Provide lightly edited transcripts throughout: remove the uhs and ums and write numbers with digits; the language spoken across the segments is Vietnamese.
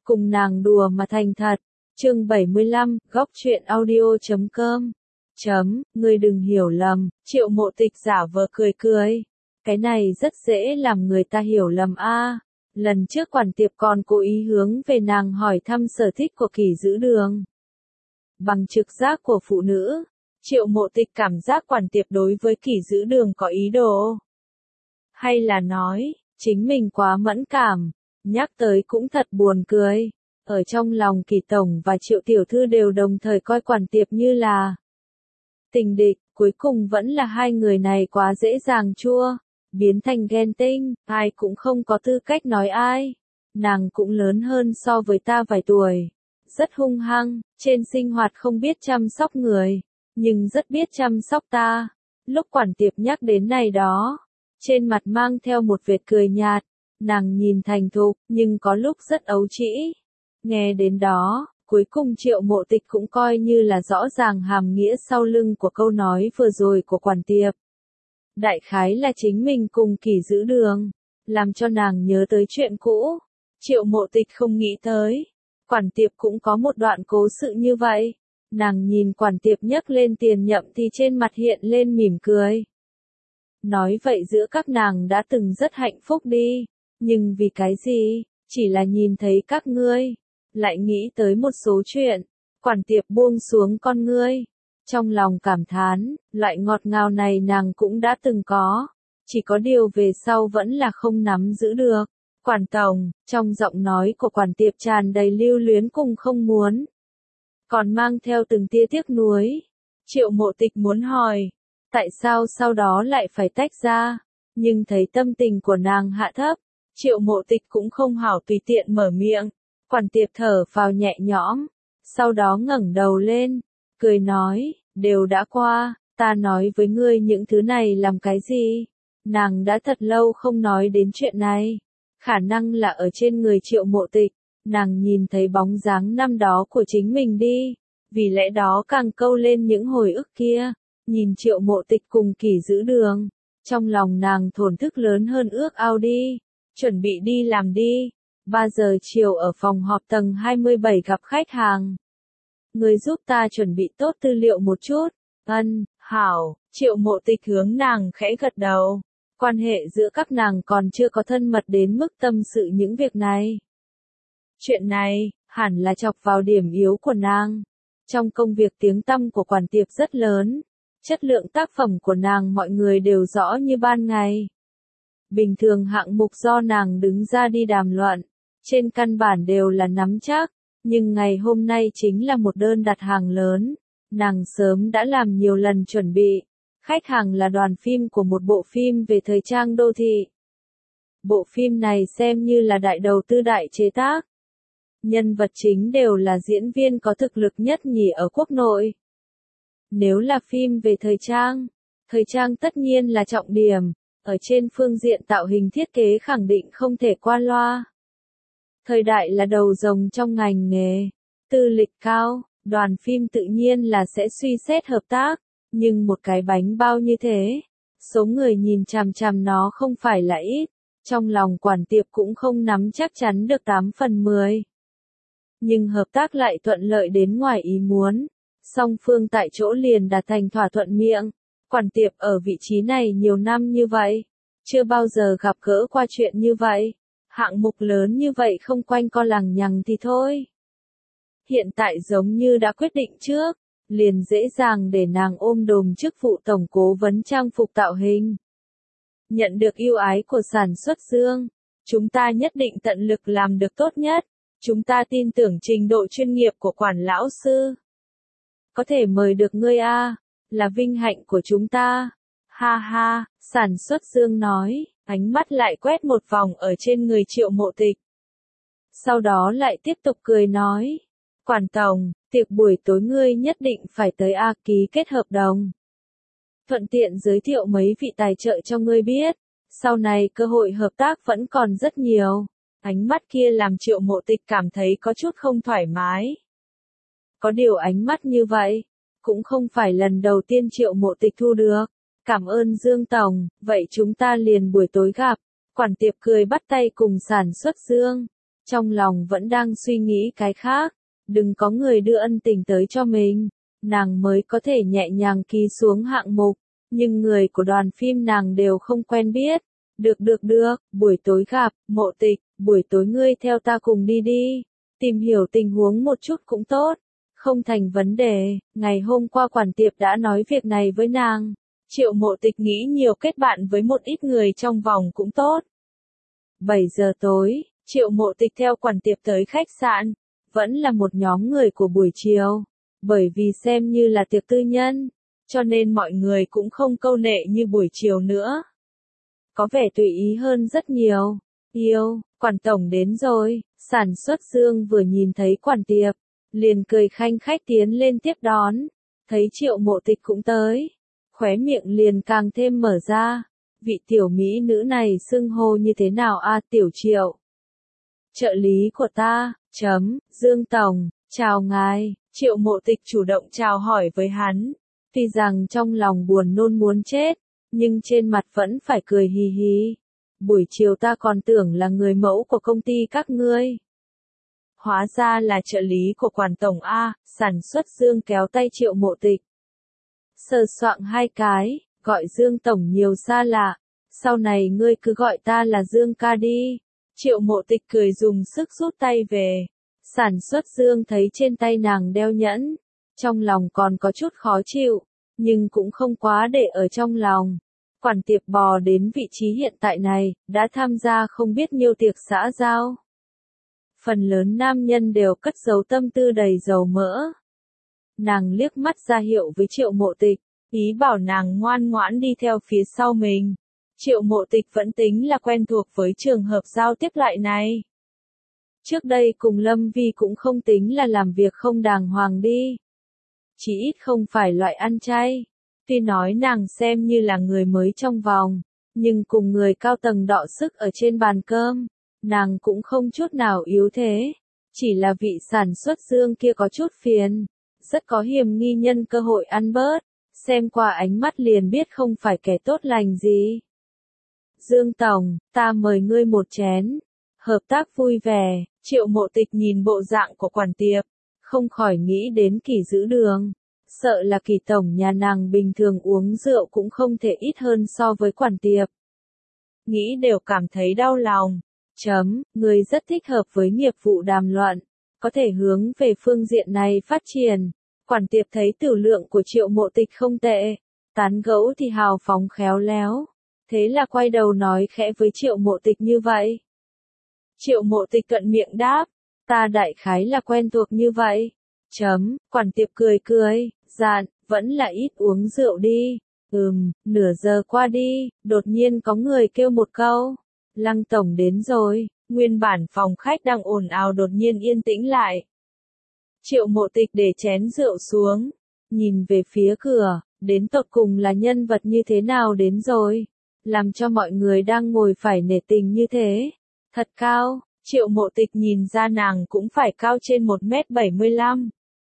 cùng nàng đùa mà thành thật. Chương 75, góc truyện audio.com. Ngươi đừng hiểu lầm, Triệu Mộ Tịch giả vờ cười cười. Cái này rất dễ làm người ta hiểu lầm a. Lần trước quản tiệp còn cố ý hướng về nàng hỏi thăm sở thích của Kỷ Giữ Đường. Bằng trực giác của phụ nữ, Triệu Mộ Tịch cảm giác quản tiệp đối với Kỷ Giữ Đường có ý đồ. Hay là nói, chính mình quá mẫn cảm, nhắc tới cũng thật buồn cười. Ở trong lòng Kỷ Tổng và Triệu Tiểu Thư đều đồng thời coi quản tiệp như là tình địch, cuối cùng vẫn là hai người này quá dễ dàng chua, biến thành ghen tinh, ai cũng không có tư cách nói ai. Nàng cũng lớn hơn so với ta vài tuổi, rất hung hăng, trên sinh hoạt không biết chăm sóc người, nhưng rất biết chăm sóc ta. Lúc quản tiệp nhắc đến này đó, trên mặt mang theo một vệt cười nhạt, nàng nhìn thành thục, nhưng có lúc rất ấu trĩ. Nghe đến đó, cuối cùng Triệu Mộ Tịch cũng coi như là rõ ràng hàm nghĩa sau lưng của câu nói vừa rồi của quản tiệp. Đại khái là chính mình cùng Kỷ Giữ Đường, làm cho nàng nhớ tới chuyện cũ. Triệu Mộ Tịch không nghĩ tới, quản tiệp cũng có một đoạn cố sự như vậy. Nàng nhìn quản tiệp nhấc lên tiền nhậm thì trên mặt hiện lên mỉm cười. Nói vậy giữa các nàng đã từng rất hạnh phúc đi, nhưng vì cái gì, chỉ là nhìn thấy các ngươi, lại nghĩ tới một số chuyện. Quản tiệp buông xuống con ngươi, trong lòng cảm thán, loại ngọt ngào này nàng cũng đã từng có, chỉ có điều về sau vẫn là không nắm giữ được. Quản tổng, trong giọng nói của quản tiệp tràn đầy lưu luyến cùng không muốn, còn mang theo từng tia tiếc nuối. Triệu Mộ Tịch muốn hỏi, tại sao sau đó lại phải tách ra, nhưng thấy tâm tình của nàng hạ thấp, Triệu Mộ Tịch cũng không hảo tùy tiện mở miệng. Quản tiệp thở phào nhẹ nhõm, sau đó ngẩng đầu lên, cười nói, đều đã qua, ta nói với ngươi những thứ này làm cái gì? Nàng đã thật lâu không nói đến chuyện này, khả năng là ở trên người Triệu Mộ Tịch, nàng nhìn thấy bóng dáng năm đó của chính mình đi, vì lẽ đó càng câu lên những hồi ức kia. Nhìn Triệu Mộ Tịch cùng Kỷ Giữ Đường, trong lòng nàng thổn thức lớn hơn ước ao đi, chuẩn bị đi làm đi. 3 giờ chiều ở phòng họp tầng 27 gặp khách hàng. Người giúp ta chuẩn bị tốt tư liệu một chút. Hảo, Triệu Mộ Tịch hướng nàng khẽ gật đầu. Quan hệ giữa các nàng còn chưa có thân mật đến mức tâm sự những việc này. Chuyện này, hẳn là chọc vào điểm yếu của nàng. Trong công việc tiếng tăm của quản tiệp rất lớn, chất lượng tác phẩm của nàng mọi người đều rõ như ban ngày. Bình thường hạng mục do nàng đứng ra đi đàm luận, trên căn bản đều là nắm chắc, nhưng ngày hôm nay chính là một đơn đặt hàng lớn, nàng sớm đã làm nhiều lần chuẩn bị. Khách hàng là đoàn phim của một bộ phim về thời trang đô thị. Bộ phim này xem như là đại đầu tư đại chế tác. Nhân vật chính đều là diễn viên có thực lực nhất nhì ở quốc nội. Nếu là phim về thời trang tất nhiên là trọng điểm, ở trên phương diện tạo hình thiết kế khẳng định không thể qua loa. Thời đại là đầu rồng trong ngành nghề, tư lịch cao, đoàn phim tự nhiên là sẽ suy xét hợp tác, nhưng một cái bánh bao như thế, số người nhìn chằm chằm nó không phải là ít, trong lòng quản tiệp cũng không nắm chắc chắn được 8 phần 10. Nhưng hợp tác lại thuận lợi đến ngoài ý muốn, song phương tại chỗ liền đạt thành thỏa thuận miệng. Quản tiệp ở vị trí này nhiều năm như vậy, chưa bao giờ gặp gỡ qua chuyện như vậy. Hạng mục lớn như vậy không quanh co lằng nhằng thì thôi. Hiện tại giống như đã quyết định trước, liền dễ dàng để nàng ôm đồm chức vụ tổng cố vấn trang phục tạo hình. Nhận được yêu ái của sản xuất Dương, chúng ta nhất định tận lực làm được tốt nhất. Chúng ta tin tưởng trình độ chuyên nghiệp của quản lão sư. Có thể mời được ngươi a, là vinh hạnh của chúng ta. Ha ha, sản xuất Dương nói, ánh mắt lại quét một vòng ở trên người Triệu Mộ Tịch. Sau đó lại tiếp tục cười nói, quản tổng, tiệc buổi tối ngươi nhất định phải tới a, ký kết hợp đồng. Thuận tiện giới thiệu mấy vị tài trợ cho ngươi biết, sau này cơ hội hợp tác vẫn còn rất nhiều. Ánh mắt kia làm Triệu Mộ Tịch cảm thấy có chút không thoải mái. Có điều ánh mắt như vậy, cũng không phải lần đầu tiên Triệu Mộ Tịch thu được. Cảm ơn Dương Tổng, vậy chúng ta liền buổi tối gặp. Quản tiệp cười bắt tay cùng sản xuất Dương. trong lòng vẫn đang suy nghĩ cái khác, đừng có người đưa ân tình tới cho mình, nàng mới có thể nhẹ nhàng ký xuống hạng mục, nhưng người của đoàn phim nàng đều không quen biết. Được, buổi tối gặp, Mộ Tịch, buổi tối ngươi theo ta cùng đi đi, tìm hiểu tình huống một chút cũng tốt, không thành vấn đề, ngày hôm qua quản tiệp đã nói việc này với nàng, Triệu Mộ Tịch nghĩ nhiều kết bạn với một ít người trong vòng cũng tốt. 7 giờ tối, Triệu Mộ Tịch theo quản tiệp tới khách sạn, vẫn là một nhóm người của buổi chiều, bởi vì xem như là tiệc tư nhân, cho nên mọi người cũng không câu nệ như buổi chiều nữa. Có vẻ tùy ý hơn rất nhiều. Yêu, quản tổng đến rồi, sản xuất Dương vừa nhìn thấy quản tiệp, liền cười khanh khách tiến lên tiếp đón, thấy Triệu Mộ Tịch cũng tới, khóe miệng liền càng thêm mở ra, vị tiểu mỹ nữ này xưng hô như thế nào a Tiểu Triệu? Trợ lý của ta, Dương tổng, chào ngài, Triệu Mộ Tịch chủ động chào hỏi với hắn, tuy rằng trong lòng buồn nôn muốn chết, nhưng trên mặt vẫn phải cười hì hì. Buổi chiều ta còn tưởng là người mẫu của công ty các ngươi. Hóa ra là trợ lý của quản tổng A, sản xuất Dương kéo tay Triệu Mộ Tịch. Sờ soạng hai cái, gọi Dương tổng nhiều xa lạ, sau này ngươi cứ gọi ta là Dương ca đi. Triệu Mộ Tịch cười dùng sức rút tay về. Sản xuất Dương thấy trên tay nàng đeo nhẫn, trong lòng còn có chút khó chịu, nhưng cũng không quá để ở trong lòng. Quản tiệp bò đến vị trí hiện tại này, đã tham gia không biết nhiêu tiệc xã giao. Phần lớn nam nhân đều cất giấu tâm tư đầy dầu mỡ. Nàng liếc mắt ra hiệu với Triệu Mộ Tịch, ý bảo nàng ngoan ngoãn đi theo phía sau mình. Triệu Mộ Tịch vẫn tính là quen thuộc với trường hợp giao tiếp loại này. Trước đây cùng Lâm Vi cũng không tính là làm việc không đàng hoàng đi. Chỉ ít không phải loại ăn chay. Tuy nói nàng xem như là người mới trong vòng, nhưng cùng người cao tầng đọ sức ở trên bàn cơm, nàng cũng không chút nào yếu thế. Chỉ là vị sản xuất Dương kia có chút phiền, rất có hiểm nghi nhân cơ hội ăn bớt, xem qua ánh mắt liền biết không phải kẻ tốt lành gì. Dương tổng, ta mời ngươi một chén. Hợp tác vui vẻ, Triệu Mộ Tịch nhìn bộ dạng của quản tiệp, không khỏi nghĩ đến Kỳ Giữ Đường. Sợ là Kỳ tổng nhà nàng bình thường uống rượu cũng không thể ít hơn so với quản tiệp. Nghĩ đều cảm thấy đau lòng. Người rất thích hợp với nghiệp vụ đàm luận, có thể hướng về phương diện này phát triển. Quản tiệp thấy tiểu lượng của Triệu Mộ Tịch không tệ, tán gẫu thì hào phóng khéo léo. Thế là quay đầu nói khẽ với Triệu Mộ Tịch như vậy. Triệu Mộ Tịch cận miệng đáp, ta đại khái là quen thuộc như vậy. Quản tiệp cười, dạn, vẫn là ít uống rượu đi. Nửa giờ qua đi, đột nhiên có người kêu một câu. Lăng tổng đến rồi, nguyên bản phòng khách đang ồn ào đột nhiên yên tĩnh lại. Triệu Mộ Tịch để chén rượu xuống, nhìn về phía cửa, đến tột cùng là nhân vật như thế nào đến rồi, làm cho mọi người đang ngồi phải nể tình như thế. Thật cao, Triệu Mộ Tịch nhìn ra nàng cũng phải cao trên 1m75.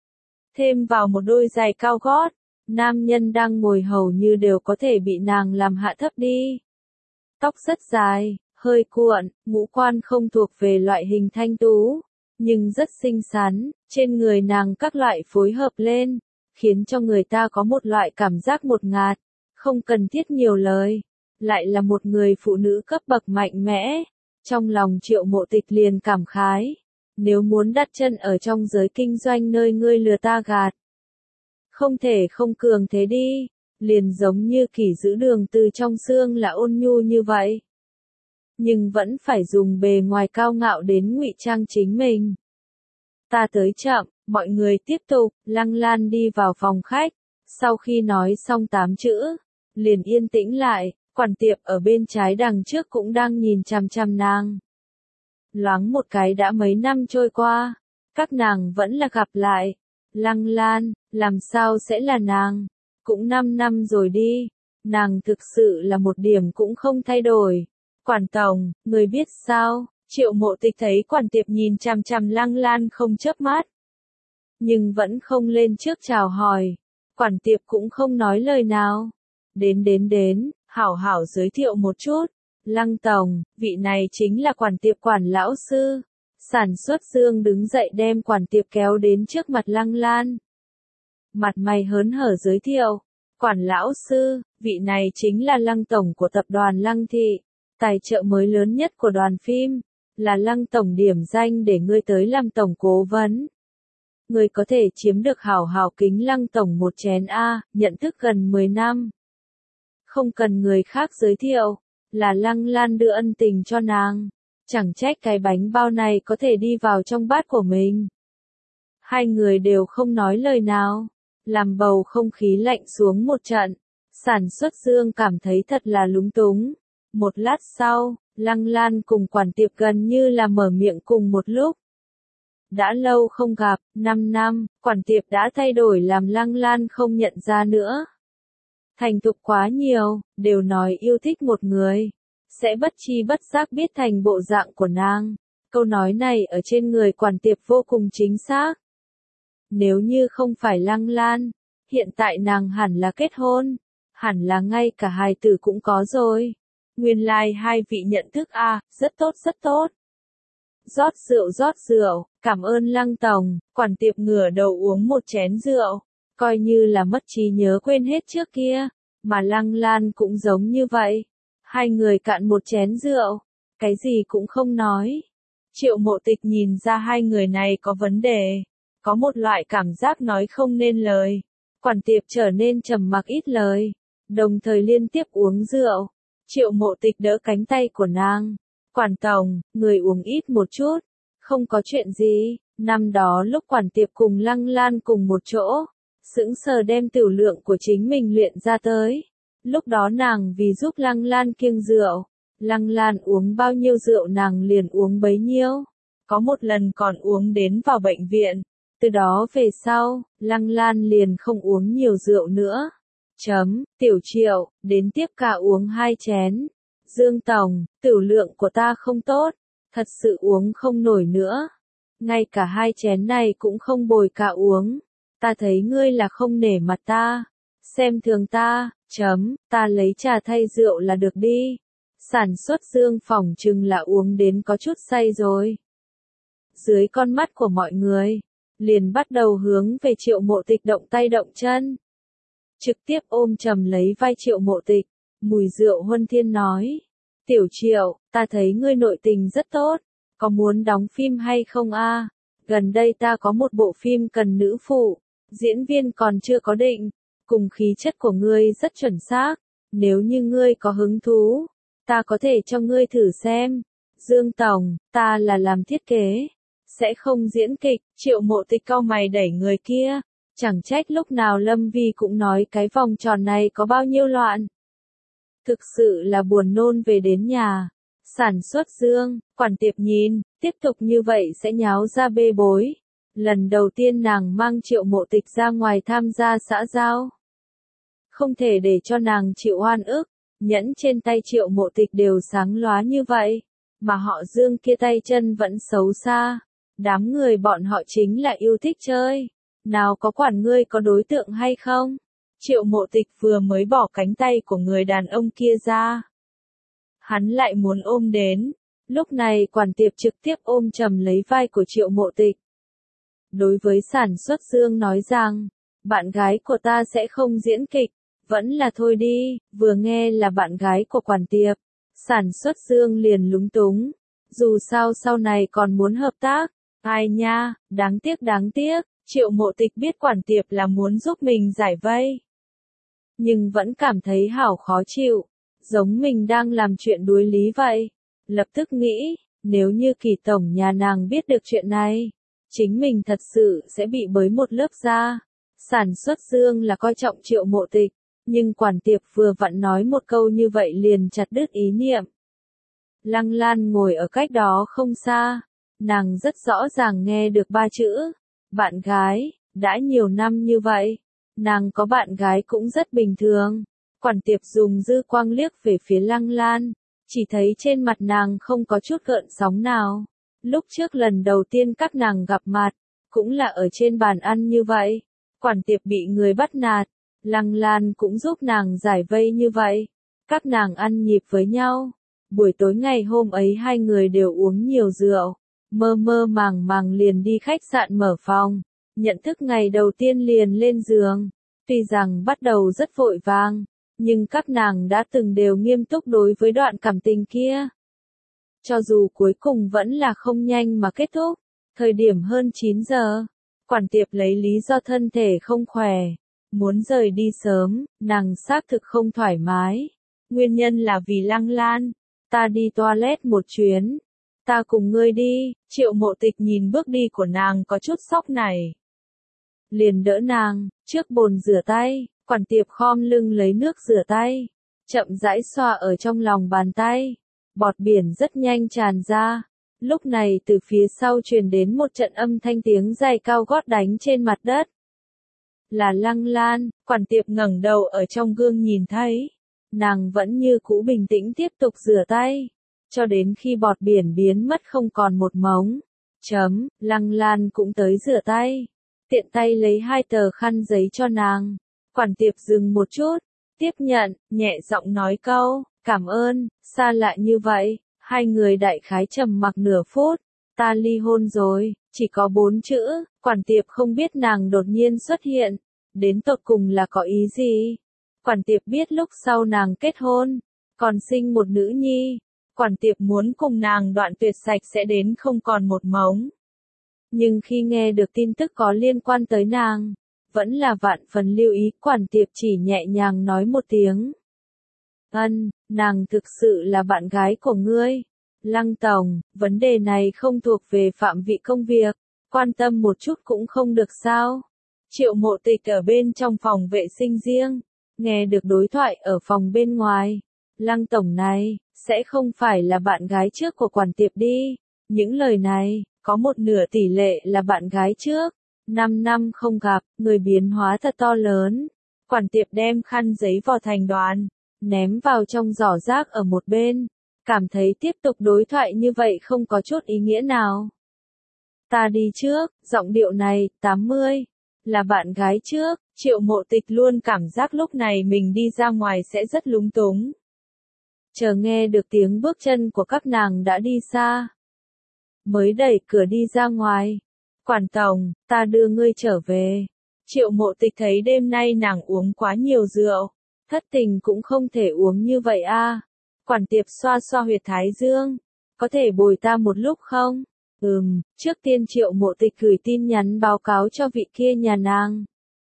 Thêm vào một đôi giày cao gót, nam nhân đang ngồi hầu như đều có thể bị nàng làm hạ thấp đi. Tóc rất dài, hơi cuộn, ngũ quan không thuộc về loại hình thanh tú, nhưng rất xinh xắn, trên người nàng các loại phối hợp lên, khiến cho người ta có một loại cảm giác ngột ngạt, không cần thiết nhiều lời, lại là một người phụ nữ cấp bậc mạnh mẽ. Trong lòng Triệu Mộ Tịch liền cảm khái, nếu muốn đặt chân ở trong giới kinh doanh nơi ngươi lừa ta gạt, không thể không cường thế đi, liền giống như Kỳ Giữ Đường từ trong xương là ôn nhu như vậy. Nhưng vẫn phải dùng bề ngoài cao ngạo đến ngụy trang chính mình. Ta tới chậm, mọi người tiếp tục, Lăng Lan đi vào phòng khách, sau khi nói xong 8 chữ, liền yên tĩnh lại. Quản tiệp ở bên trái đằng trước cũng đang nhìn chằm chằm nàng. Loáng một cái đã mấy năm trôi qua, các nàng vẫn là gặp lại. Lăng Lan, làm sao sẽ là nàng? Cũng 5 năm rồi đi, nàng thực sự là một điểm cũng không thay đổi. Quản tổng, người biết sao? Triệu Mộ Tịch thấy quản tiệp nhìn chằm chằm Lăng Lan không chớp mắt, nhưng vẫn không lên trước chào hỏi. Quản tiệp cũng không nói lời nào. Đến. Hảo hảo giới thiệu một chút. Lăng tổng, vị này chính là quản tiệp quản lão sư. Sản xuất Dương đứng dậy đem quản tiệp kéo đến trước mặt Lăng Lan. Mặt mày hớn hở giới thiệu, quản lão sư, vị này chính là Lăng tổng của tập đoàn Lăng Thị, tài trợ mới lớn nhất của đoàn phim, là Lăng tổng điểm danh để ngươi tới làm tổng cố vấn. Ngươi có thể chiếm được hảo hảo kính Lăng tổng một chén A, nhận thức gần 10 năm. Không cần người khác giới thiệu, là Lăng Lan đưa ân tình cho nàng. Chẳng trách cái bánh bao này có thể đi vào trong bát của mình. Hai người đều không nói lời nào, làm bầu không khí lạnh xuống một trận. Sản xuất Dương cảm thấy thật là lúng túng. Một lát sau, Lăng Lan cùng quản tiệp gần như là mở miệng cùng một lúc. Đã lâu không gặp, 5 năm, quản tiệp đã thay đổi làm Lăng Lan không nhận ra nữa. Thành thục quá nhiều, đều nói yêu thích một người, sẽ bất chi bất giác biết thành bộ dạng của nàng. Câu nói này ở trên người quản tiệp vô cùng chính xác. Nếu như không phải Lăng Lan, hiện tại nàng hẳn là kết hôn, hẳn là ngay cả hài tử cũng có rồi. Nguyên lai hai vị nhận thức a, rất tốt rất tốt. Rót rượu, cảm ơn Lăng tổng, quản tiệp ngửa đầu uống một chén rượu, coi như là mất trí nhớ quên hết trước kia, mà Lăng Lan cũng giống như vậy. Hai người cạn một chén rượu, cái gì cũng không nói. Triệu Mộ Tịch nhìn ra hai người này có vấn đề, có một loại cảm giác nói không nên lời. Quản tiệp trở nên trầm mặc ít lời, đồng thời liên tiếp uống rượu. Triệu Mộ Tịch đỡ cánh tay của nàng. Quản tổng, người uống ít một chút, không có chuyện gì. Năm đó lúc quản tiệp cùng Lăng Lan cùng một chỗ, sững sờ đem tiểu lượng của chính mình luyện ra tới. Lúc đó nàng vì giúp Lăng Lan kiêng rượu, Lăng Lan uống bao nhiêu rượu nàng liền uống bấy nhiêu. Có một lần còn uống đến vào bệnh viện. Từ đó về sau, Lăng Lan liền không uống nhiều rượu nữa. Tiểu Triệu, đến tiếp cả uống 2 chén. Dương tổng, tiểu lượng của ta không tốt, thật sự uống không nổi nữa. Ngay cả 2 chén này cũng không bồi cả uống. Ta thấy ngươi là không nể mặt ta, xem thường ta. Ta lấy trà thay rượu là được đi. Sản xuất Dương phỏng chừng là uống đến có chút say rồi. Dưới con mắt của mọi người, liền bắt đầu hướng về Triệu Mộ Tịch động tay động chân. Trực tiếp ôm chầm lấy vai Triệu Mộ Tịch, mùi rượu huân thiên nói. Tiểu Triệu, ta thấy ngươi nội tình rất tốt, có muốn đóng phim hay không a? Gần đây ta có một bộ phim cần nữ phụ, diễn viên còn chưa có định, cùng khí chất của ngươi rất chuẩn xác, nếu như ngươi có hứng thú, ta có thể cho ngươi thử xem. Dương tổng, ta là làm thiết kế, sẽ không diễn kịch. Triệu Mộ Tịch cau mày đẩy người kia, chẳng trách lúc nào Lâm Vi cũng nói cái vòng tròn này có bao nhiêu loạn. Thực sự là buồn nôn về đến nhà. Sản xuất Dương, quản tiệp nhìn, tiếp tục như vậy sẽ nháo ra bê bối. Lần đầu tiên nàng mang Triệu Mộ Tịch ra ngoài tham gia xã giao. Không thể để cho nàng chịu oan ức, nhẫn trên tay Triệu Mộ Tịch đều sáng lóa như vậy, mà họ Dương kia tay chân vẫn xấu xa. Đám người bọn họ chính là yêu thích chơi, nào có quản ngươi có đối tượng hay không. Triệu Mộ Tịch vừa mới bỏ cánh tay của người đàn ông kia ra, hắn lại muốn ôm đến. Lúc này quản tiệp trực tiếp ôm chầm lấy vai của Triệu Mộ Tịch. Đối với sản xuất Dương nói rằng, bạn gái của ta sẽ không diễn kịch, vẫn là thôi đi. Vừa nghe là bạn gái của quản tiệp, sản xuất Dương liền lúng túng. Dù sao sau này còn muốn hợp tác. Ai nha, đáng tiếc, Triệu Mộ Tịch biết quản tiệp là muốn giúp mình giải vây, nhưng vẫn cảm thấy hảo khó chịu, giống mình đang làm chuyện đuối lý vậy. Lập tức nghĩ, nếu như Kỳ tổng nhà nàng biết được chuyện này, chính mình thật sự sẽ bị bới một lớp da. Sản xuất Dương là coi trọng Triệu Mộ Tịch, nhưng quản tiệp vừa vặn nói một câu như vậy liền chặt đứt ý niệm. Lăng Lan ngồi ở cách đó không xa, nàng rất rõ ràng nghe được 3 chữ, bạn gái. Đã nhiều năm như vậy, nàng có bạn gái cũng rất bình thường. Quản tiệp dùng dư quang liếc về phía Lăng Lan, chỉ thấy trên mặt nàng không có chút gợn sóng nào. Lúc trước lần đầu tiên các nàng gặp mặt, cũng là ở trên bàn ăn như vậy. Quản tiệp bị người bắt nạt, Lăng Lan cũng giúp nàng giải vây như vậy. Các nàng ăn nhịp với nhau. Buổi tối ngày hôm ấy hai người đều uống nhiều rượu, mơ mơ màng màng liền đi khách sạn mở phòng, nhận thức ngày đầu tiên liền lên giường. Tuy rằng bắt đầu rất vội vàng, nhưng các nàng đã từng đều nghiêm túc đối với đoạn cảm tình kia. Cho dù cuối cùng vẫn là không nhanh mà kết thúc, thời điểm hơn 9 giờ, quản tiệp lấy lý do thân thể không khỏe, muốn rời đi sớm, nàng xác thực không thoải mái. Nguyên nhân là vì Lăng Lan, ta đi toilet một chuyến, ta cùng ngươi đi. Triệu Mộ Tịch nhìn bước đi của nàng có chút sốc này. Liền đỡ nàng, trước bồn rửa tay, quản tiệp khom lưng lấy nước rửa tay, chậm rãi xoa ở trong lòng bàn tay, bọt biển rất nhanh tràn ra. Lúc này từ phía sau truyền đến một trận âm thanh tiếng giày cao gót đánh trên mặt đất. Là Lăng Lan, quản tiệp ngẩng đầu ở trong gương nhìn thấy. Nàng vẫn như cũ bình tĩnh tiếp tục rửa tay, cho đến khi bọt biển biến mất không còn một mống. Lăng Lan cũng tới rửa tay, tiện tay lấy 2 tờ khăn giấy cho nàng. Quản tiệp dừng một chút, tiếp nhận, nhẹ giọng nói câu, cảm ơn. Xa lạ như vậy, hai người đại khái trầm mặc nửa phút. Ta ly hôn rồi, chỉ có 4 chữ. Quản tiệp không biết nàng đột nhiên xuất hiện, đến tột cùng là có ý gì. Quản tiệp biết lúc sau nàng kết hôn, còn sinh một nữ nhi. Quản tiệp muốn cùng nàng đoạn tuyệt sạch sẽ đến không còn một mống. Nhưng khi nghe được tin tức có liên quan tới nàng, vẫn là vạn phần lưu ý. Quản tiệp chỉ nhẹ nhàng nói một tiếng. Nàng thực sự là bạn gái của ngươi. Lăng tổng, vấn đề này không thuộc về phạm vị công việc, quan tâm một chút cũng không được sao. Triệu Mộ Tịch ở bên trong phòng vệ sinh riêng, nghe được đối thoại ở phòng bên ngoài. Lăng tổng này, sẽ không phải là bạn gái trước của quản tiệp đi. Những lời này, có một nửa tỷ lệ là bạn gái trước. 5 năm không gặp, người biến hóa thật to lớn. Quản tiệp đem khăn giấy vò thành đoàn, ném vào trong giỏ rác ở một bên. Cảm thấy tiếp tục đối thoại như vậy không có chút ý nghĩa nào. Ta đi trước, giọng điệu này, 80. Là bạn gái trước. Triệu Mộ Tịch luôn cảm giác lúc này mình đi ra ngoài sẽ rất lúng túng. Chờ nghe được tiếng bước chân của các nàng đã đi xa, mới đẩy cửa đi ra ngoài. Quản tổng, ta đưa ngươi trở về. Triệu Mộ Tịch thấy đêm nay nàng uống quá nhiều rượu, thất tình cũng không thể uống như vậy a. Quản tiệp xoa xoa huyệt thái dương, có thể bồi ta một lúc không? Trước tiên Triệu Mộ Tịch gửi tin nhắn báo cáo cho vị kia nhà nàng.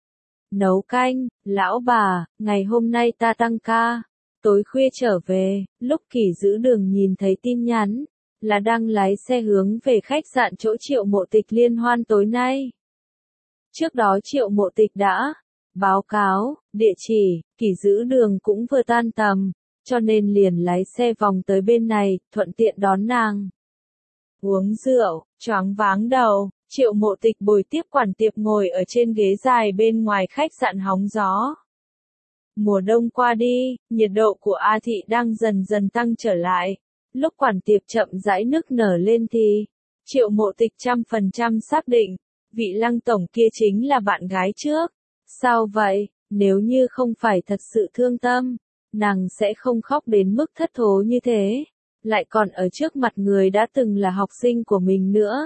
Nấu canh, lão bà, ngày hôm nay ta tăng ca, tối khuya trở về. Lúc Kỷ Giữ Đường nhìn thấy tin nhắn, là đang lái xe hướng về khách sạn chỗ Triệu Mộ Tịch liên hoan tối nay. Trước đó Triệu Mộ Tịch đã báo cáo địa chỉ, Kỷ Giữ Đường cũng vừa tan tầm, cho nên liền lái xe vòng tới bên này, thuận tiện đón nàng. Uống rượu, choáng váng đầu, Triệu Mộ Tịch bồi tiếp quản tiệp ngồi ở trên ghế dài bên ngoài khách sạn hóng gió. Mùa đông qua đi, nhiệt độ của A Thị đang dần dần tăng trở lại. Lúc quản tiệp chậm rãi nức nở lên thì, Triệu Mộ Tịch 100% xác định, vị Lăng tổng kia chính là bạn gái trước. Sao vậy, nếu như không phải thật sự thương tâm, nàng sẽ không khóc đến mức thất thố như thế, lại còn ở trước mặt người đã từng là học sinh của mình nữa.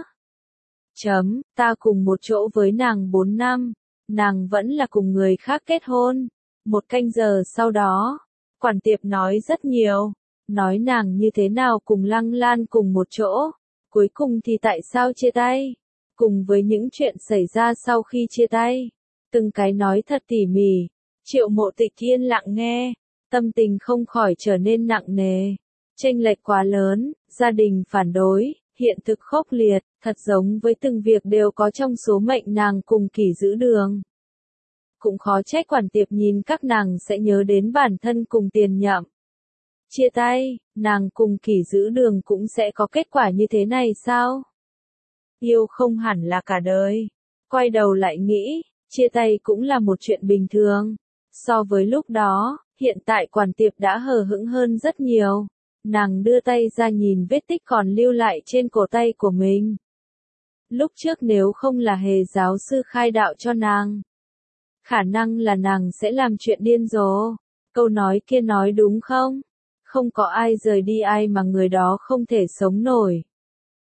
Ta cùng một chỗ với nàng 4 năm, nàng vẫn là cùng người khác kết hôn. 1 canh giờ sau đó, quản tiệp nói rất nhiều, nói nàng như thế nào cùng Lăng Lan cùng một chỗ, cuối cùng thì tại sao chia tay, cùng với những chuyện xảy ra sau khi chia tay. Từng cái nói thật tỉ mỉ. Triệu Mộ Tịch yên lặng nghe, tâm tình không khỏi trở nên nặng nề. Chênh lệch quá lớn, gia đình phản đối, hiện thực khốc liệt, thật giống với từng việc đều có trong số mệnh nàng cùng Kỷ Giữ Đường. Cũng khó trách quản tiệp nhìn các nàng sẽ nhớ đến bản thân cùng Tiền Nhậm. Chia tay, nàng cùng Kỷ Giữ Đường cũng sẽ có kết quả như thế này sao? Yêu không hẳn là cả đời. Quay đầu lại nghĩ, chia tay cũng là một chuyện bình thường. So với lúc đó, hiện tại quản tiệp đã hờ hững hơn rất nhiều. Nàng đưa tay ra nhìn vết tích còn lưu lại trên cổ tay của mình. Lúc trước nếu không là Hề giáo sư khai đạo cho nàng, khả năng là nàng sẽ làm chuyện điên rồ. Câu nói kia nói đúng không? Không có ai rời đi ai mà người đó không thể sống nổi.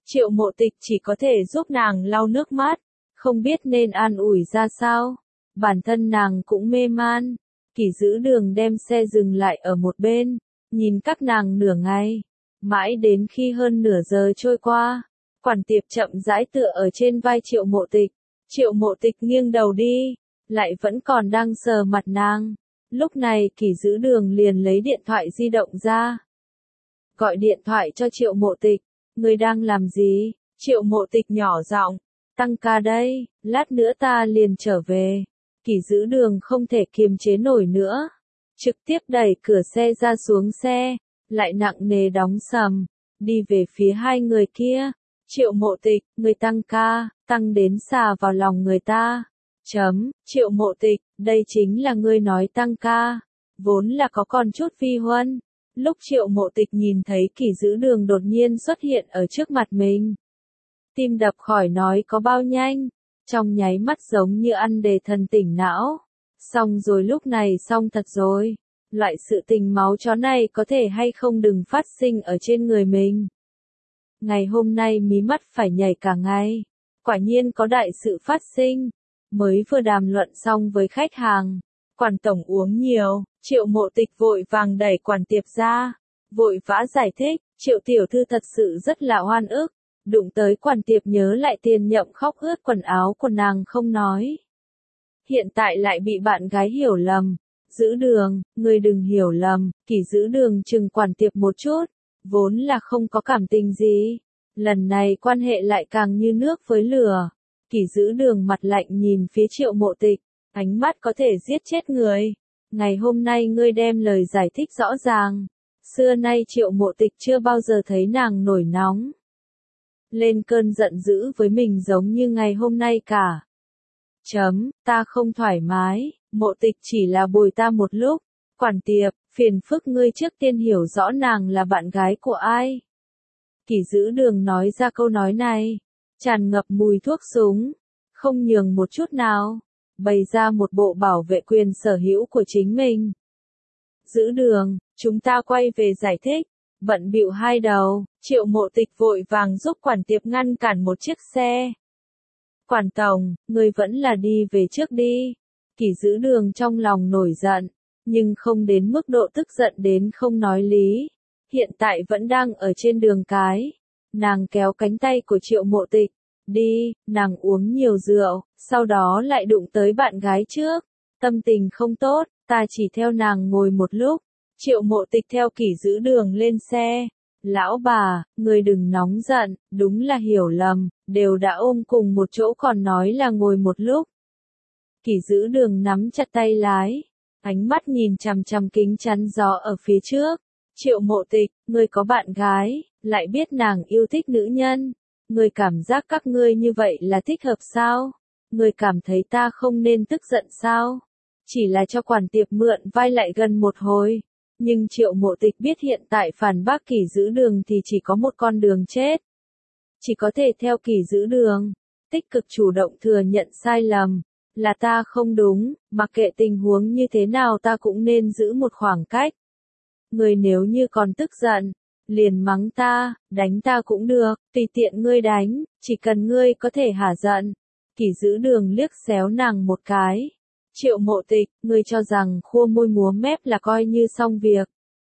Triệu Mộ Tịch chỉ có thể giúp nàng lau nước mắt, không biết nên an ủi ra sao. Bản thân nàng cũng mê man. Kỷ Giữ Đường đem xe dừng lại ở một bên, nhìn các nàng nửa ngày, mãi đến khi hơn nửa giờ trôi qua, quản tiệp chậm rãi tựa ở trên vai Triệu Mộ Tịch. Triệu Mộ Tịch nghiêng đầu đi, lại vẫn còn đang sờ mặt nàng. Lúc này Kỷ Giữ Đường liền lấy điện thoại di động ra, gọi điện thoại cho Triệu Mộ Tịch. Người đang làm gì? Triệu Mộ Tịch nhỏ giọng, tăng ca đây, lát nữa ta liền trở về. Kỷ Giữ Đường không thể kiềm chế nổi nữa, trực tiếp đẩy cửa xe ra xuống xe, lại nặng nề đóng sầm, đi về phía hai người kia. Triệu Mộ Tịch, người tăng ca, tăng đến xà vào lòng người ta. Triệu Mộ Tịch, đây chính là ngươi nói tăng ca, vốn là có còn chút vi huân. Lúc Triệu Mộ Tịch nhìn thấy Kỷ Giữ Đường đột nhiên xuất hiện ở trước mặt mình, tim đập khỏi nói có bao nhanh, trong nháy mắt giống như ăn đề thần tỉnh não. Xong rồi, lúc này xong thật rồi. Loại sự tình máu chó này có thể hay không đừng phát sinh ở trên người mình. Ngày hôm nay mí mắt phải nhảy cả ngày. Quả nhiên có đại sự phát sinh. Mới vừa đàm luận xong với khách hàng. Quản tổng uống nhiều. Triệu Mộ Tịch vội vàng đẩy quản tiệp ra, vội vã giải thích. Triệu tiểu thư thật sự rất là oan ức. Đụng tới quản tiệp nhớ lại tiền nhậm khóc ướt quần áo của nàng không nói. Hiện tại lại bị bạn gái hiểu lầm. Giữ Đường, ngươi đừng hiểu lầm. Kỷ Giữ Đường chừng quản tiệp một chút, vốn là không có cảm tình gì. Lần này quan hệ lại càng như nước với lửa. Kỷ Giữ Đường mặt lạnh nhìn phía Triệu Mộ Tịch, ánh mắt có thể giết chết người. Ngày hôm nay ngươi đem lời giải thích rõ ràng. Xưa nay Triệu Mộ Tịch chưa bao giờ thấy nàng nổi nóng lên cơn giận dữ với mình giống như ngày hôm nay cả. Ta không thoải mái, Mộ Tịch chỉ là bồi ta một lúc. Quản tiệp, phiền phức ngươi trước tiên hiểu rõ nàng là bạn gái của ai. Kỷ Giữ Đường nói ra câu nói này, tràn ngập mùi thuốc súng, không nhường một chút nào, bày ra một bộ bảo vệ quyền sở hữu của chính mình. Giữ Đường, chúng ta quay về giải thích. Bận bịu hai đầu, Triệu Mộ Tịch vội vàng giúp quản tiệp ngăn cản một chiếc xe. Quản tổng, ngươi vẫn là đi về trước đi. Kỷ Giữ Đường trong lòng nổi giận, nhưng không đến mức độ tức giận đến không nói lý. Hiện tại vẫn đang ở trên đường cái. Nàng kéo cánh tay của Triệu Mộ Tịch. Đi, nàng uống nhiều rượu, sau đó lại đụng tới bạn gái trước. Tâm tình không tốt, ta chỉ theo nàng ngồi một lúc. Triệu Mộ Tịch theo Kỷ Giữ Đường lên xe. Lão bà, người đừng nóng giận, đúng là hiểu lầm, đều đã ôm cùng một chỗ còn nói là ngồi một lúc. Kỷ Giữ Đường nắm chặt tay lái, ánh mắt nhìn chằm chằm kính chắn gió ở phía trước. Triệu Mộ Tịch, ngươi có bạn gái, lại biết nàng yêu thích nữ nhân. Ngươi cảm giác các ngươi như vậy là thích hợp sao? Ngươi cảm thấy ta không nên tức giận sao? Chỉ là cho quản tiệp mượn vai lại gần một hồi. Nhưng Triệu Mộ Tịch biết hiện tại phản bác Kỷ Giữ Đường thì chỉ có một con đường chết. Chỉ có thể theo Kỷ Giữ Đường, tích cực chủ động thừa nhận sai lầm. Là ta không đúng, mặc kệ tình huống như thế nào ta cũng nên giữ một khoảng cách. Ngươi nếu như còn tức giận, liền mắng ta, đánh ta cũng được, tùy tiện ngươi đánh, chỉ cần ngươi có thể hả giận. Kỷ Giữ Đường liếc xéo nàng một cái. Triệu Mộ Tịch, ngươi cho rằng khua môi múa mép là coi như xong việc.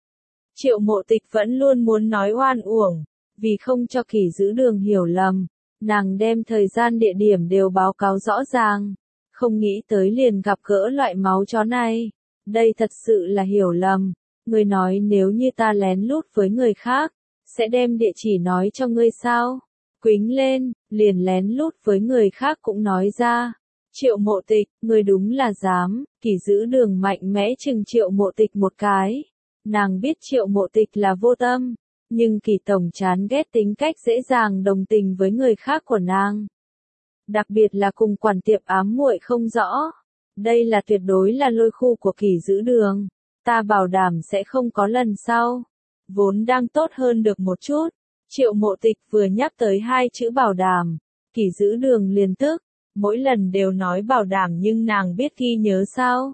Triệu Mộ Tịch vẫn luôn muốn nói oan uổng, vì không cho Kỷ Giữ Đường hiểu lầm, nàng đem thời gian địa điểm đều báo cáo rõ ràng, không nghĩ tới liền gặp gỡ loại máu chó này. Đây thật sự là hiểu lầm. Ngươi nói nếu như ta lén lút với người khác, sẽ đem địa chỉ nói cho ngươi sao? Quýnh lên, liền lén lút với người khác cũng nói ra. Triệu Mộ Tịch, ngươi đúng là dám. Kỷ Giữ Đường mạnh mẽ chừng Triệu Mộ Tịch một cái. Nàng biết Triệu Mộ Tịch là vô tâm, nhưng Kỷ tổng chán ghét tính cách dễ dàng đồng tình với người khác của nàng. Đặc biệt là cùng quản tiệp ám muội không rõ. Đây là tuyệt đối là lôi khu của Kỷ Giữ Đường. Ta bảo đảm sẽ không có lần sau. Vốn đang tốt hơn được một chút. Triệu Mộ Tịch vừa nhắc tới hai chữ bảo đảm, Kỷ Giữ Đường liền tức. Mỗi lần đều nói bảo đảm nhưng nàng biết ghi nhớ sao.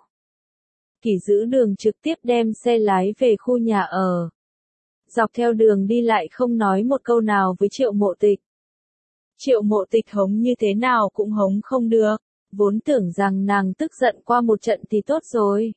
Kỷ Giữ Đường trực tiếp đem xe lái về khu nhà ở. Dọc theo đường đi lại không nói một câu nào với Triệu Mộ Tịch. Triệu Mộ Tịch hống như thế nào cũng hống không được, vốn tưởng rằng nàng tức giận qua một trận thì tốt rồi.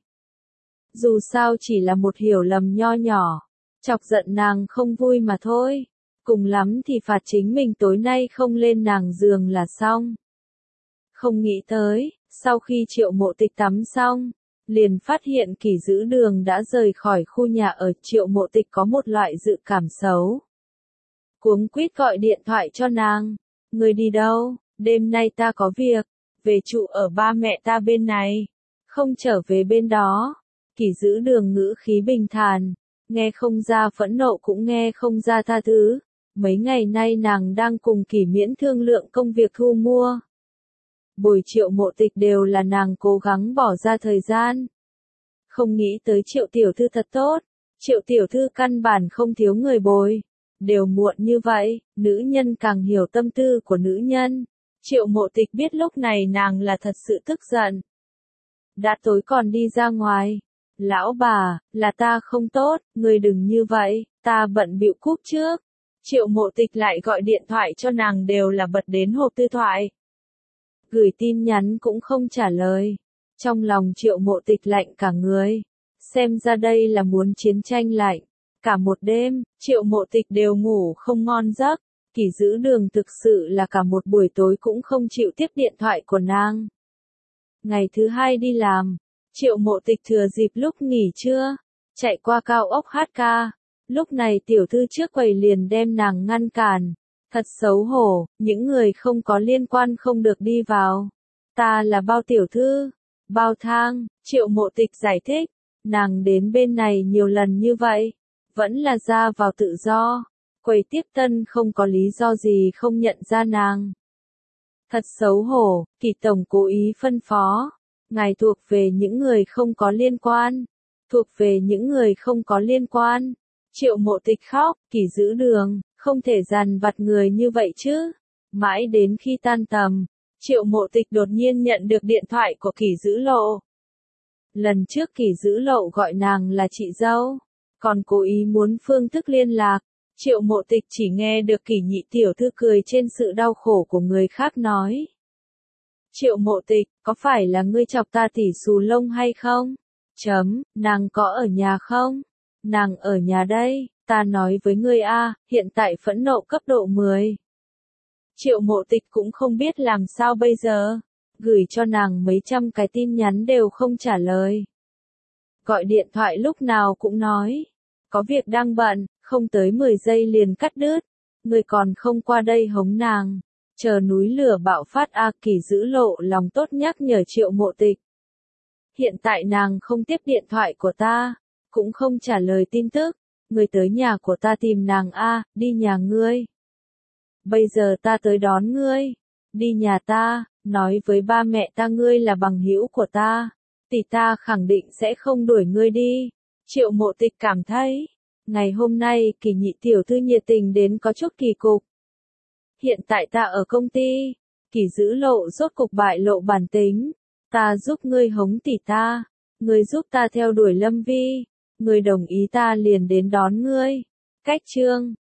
Dù sao chỉ là một hiểu lầm nho nhỏ, chọc giận nàng không vui mà thôi, cùng lắm thì phạt chính mình tối nay không lên nàng giường là xong. Không nghĩ tới, sau khi Triệu Mộ Tịch tắm xong, liền phát hiện Kỷ Dữ Đường đã rời khỏi khu nhà ở. Triệu Mộ Tịch có một loại dự cảm xấu. Cuống quýt gọi điện thoại cho nàng. Người đi đâu? Đêm nay ta có việc, về trụ ở ba mẹ ta bên này, không trở về bên đó. Kỷ Dữ Đường ngữ khí bình thản, nghe không ra phẫn nộ cũng nghe không ra tha thứ. Mấy ngày nay nàng đang cùng Kỷ Miễn thương lượng công việc thu mua. Buổi Triệu Mộ Tịch đều là nàng cố gắng bỏ ra thời gian. Không nghĩ tới Triệu tiểu thư thật tốt, Triệu tiểu thư căn bản không thiếu người bồi. Đều muộn như vậy, nữ nhân càng hiểu tâm tư của nữ nhân. Triệu Mộ Tịch biết lúc này nàng là thật sự tức giận. Đã tối còn đi ra ngoài. Lão bà, là ta không tốt, ngươi đừng như vậy, ta bận bịu cúp trước. Triệu Mộ Tịch lại gọi điện thoại cho nàng đều là bật đến hộp thư thoại. Gửi tin nhắn cũng không trả lời. Trong lòng Triệu Mộ Tịch lạnh cả người. Xem ra đây là muốn chiến tranh lạnh. Cả một đêm, Triệu Mộ Tịch đều ngủ không ngon giấc. Kỷ Dữ Đường thực sự là cả một buổi tối cũng không chịu tiếp điện thoại của nàng. Ngày thứ hai đi làm, Triệu Mộ Tịch thừa dịp lúc nghỉ trưa, chạy qua cao ốc HK. Lúc này tiểu thư trước quầy liền đem nàng ngăn cản. Thật xấu hổ, những người không có liên quan không được đi vào. Ta là Bao tiểu thư. Bao Thang, Triệu Mộ Tịch giải thích. Nàng đến bên này nhiều lần như vậy, vẫn là ra vào tự do. Quầy tiếp tân không có lý do gì không nhận ra nàng. Thật xấu hổ, Kỷ tổng cố ý phân phó. Ngài thuộc về những người không có liên quan. Thuộc về những người không có liên quan. Triệu Mộ Tịch khóc. Kỷ Dữ Đường, không thể dằn vặt người như vậy chứ. Mãi đến khi tan tầm, Triệu Mộ Tịch đột nhiên nhận được điện thoại của Kỷ Dữ Lộ. Lần trước Kỷ Dữ Lộ gọi nàng là chị dâu, còn cố ý muốn phương thức liên lạc. Triệu Mộ Tịch chỉ nghe được Kỷ nhị tiểu thư cười trên sự đau khổ của người khác nói. Triệu Mộ Tịch, có phải là ngươi chọc ta tỉ xù lông hay không? Nàng có ở nhà không? Nàng ở nhà đây, ta nói với ngươi a, hiện tại phẫn nộ cấp độ 10. Triệu Mộ Tịch cũng không biết làm sao bây giờ. Gửi cho nàng mấy trăm cái tin nhắn đều không trả lời. Gọi điện thoại lúc nào cũng nói. Có việc đang bận, không tới 10 giây liền cắt đứt. Người còn không qua đây hống nàng. Chờ núi lửa bạo phát a. Kỷ Dữ Lộ lòng tốt nhắc nhở Triệu Mộ Tịch. Hiện tại nàng không tiếp điện thoại của ta, cũng không trả lời tin tức. Người tới nhà của ta tìm nàng a, đi nhà ngươi. Bây giờ ta tới đón ngươi. Đi nhà ta, nói với ba mẹ ta ngươi là bằng hữu của ta. Thì ta khẳng định sẽ không đuổi ngươi đi. Triệu Mộ Tịch cảm thấy, ngày hôm nay Kỷ nhị tiểu thư nhiệt tình đến có chút kỳ cục. Hiện tại ta ở công ty, Kỷ Dữ Lộ rốt cục bại lộ bản tính. Ta giúp ngươi hống tỷ ta, ngươi giúp ta theo đuổi Lâm Vi, ngươi đồng ý ta liền đến đón ngươi. Cách chương